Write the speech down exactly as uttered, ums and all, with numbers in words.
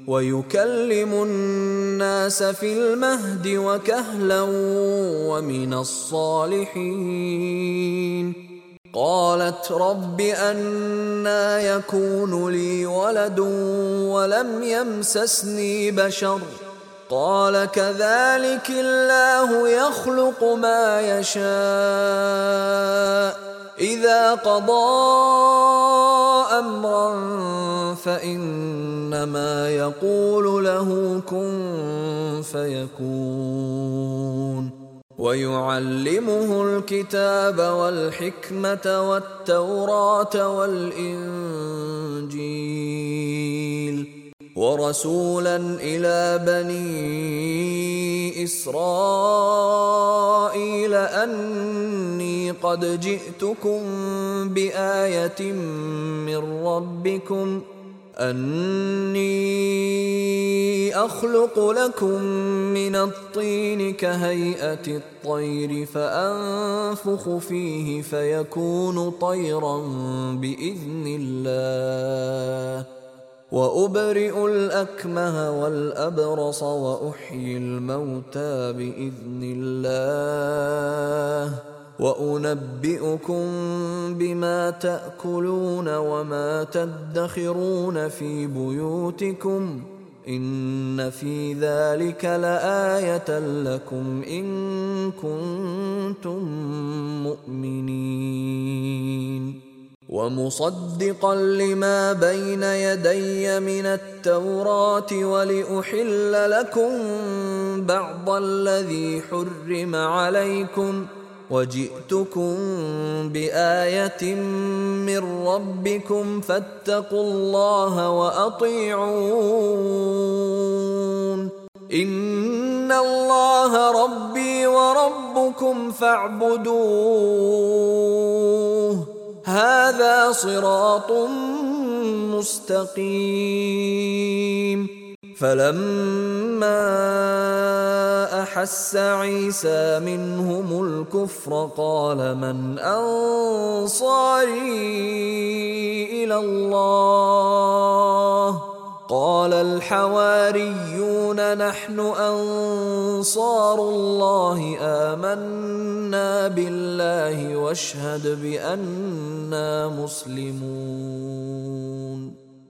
ويكلم الناس في المهد وكهلا ومن الصالحين. قالت رب أنى يكون لي ولد ولم يمسسني بشر قال كذلك الله يخلق ما يشاء إذا قضى أمرا فإنما يقول له كن فيكون. ويعلمه الكتاب والحكمة والتوراة والإنجيل ورسولا إلى بني إسرائيل أني قد جئتكم بآية من ربكم أني أخلق لكم من الطين كهيئة الطير فأنفخ فيه فيكون طيرا بإذن الله وأبرئ الأكمه والأبرص وأحيي الموتى بإذن الله وأنبئكم بما تأكلون وما تدخرون في بيوتكم إن في ذلك لآية لكم إن كنتم مؤمنين. ومصدقا لما بين يدي من التوراة ولأحل لكم بعض الذي حرم عليكم وجئتكم بآية من ربكم فاتقوا الله وأطيعون إن الله ربي وربكم فاعبدوه هذا صراط مستقيم. فلما أحس عيسى منهم الكفر قال من أنصاري إلى الله قال الحواريون نحن أنصار الله آمنا بالله واشهد بأننا مسلمون.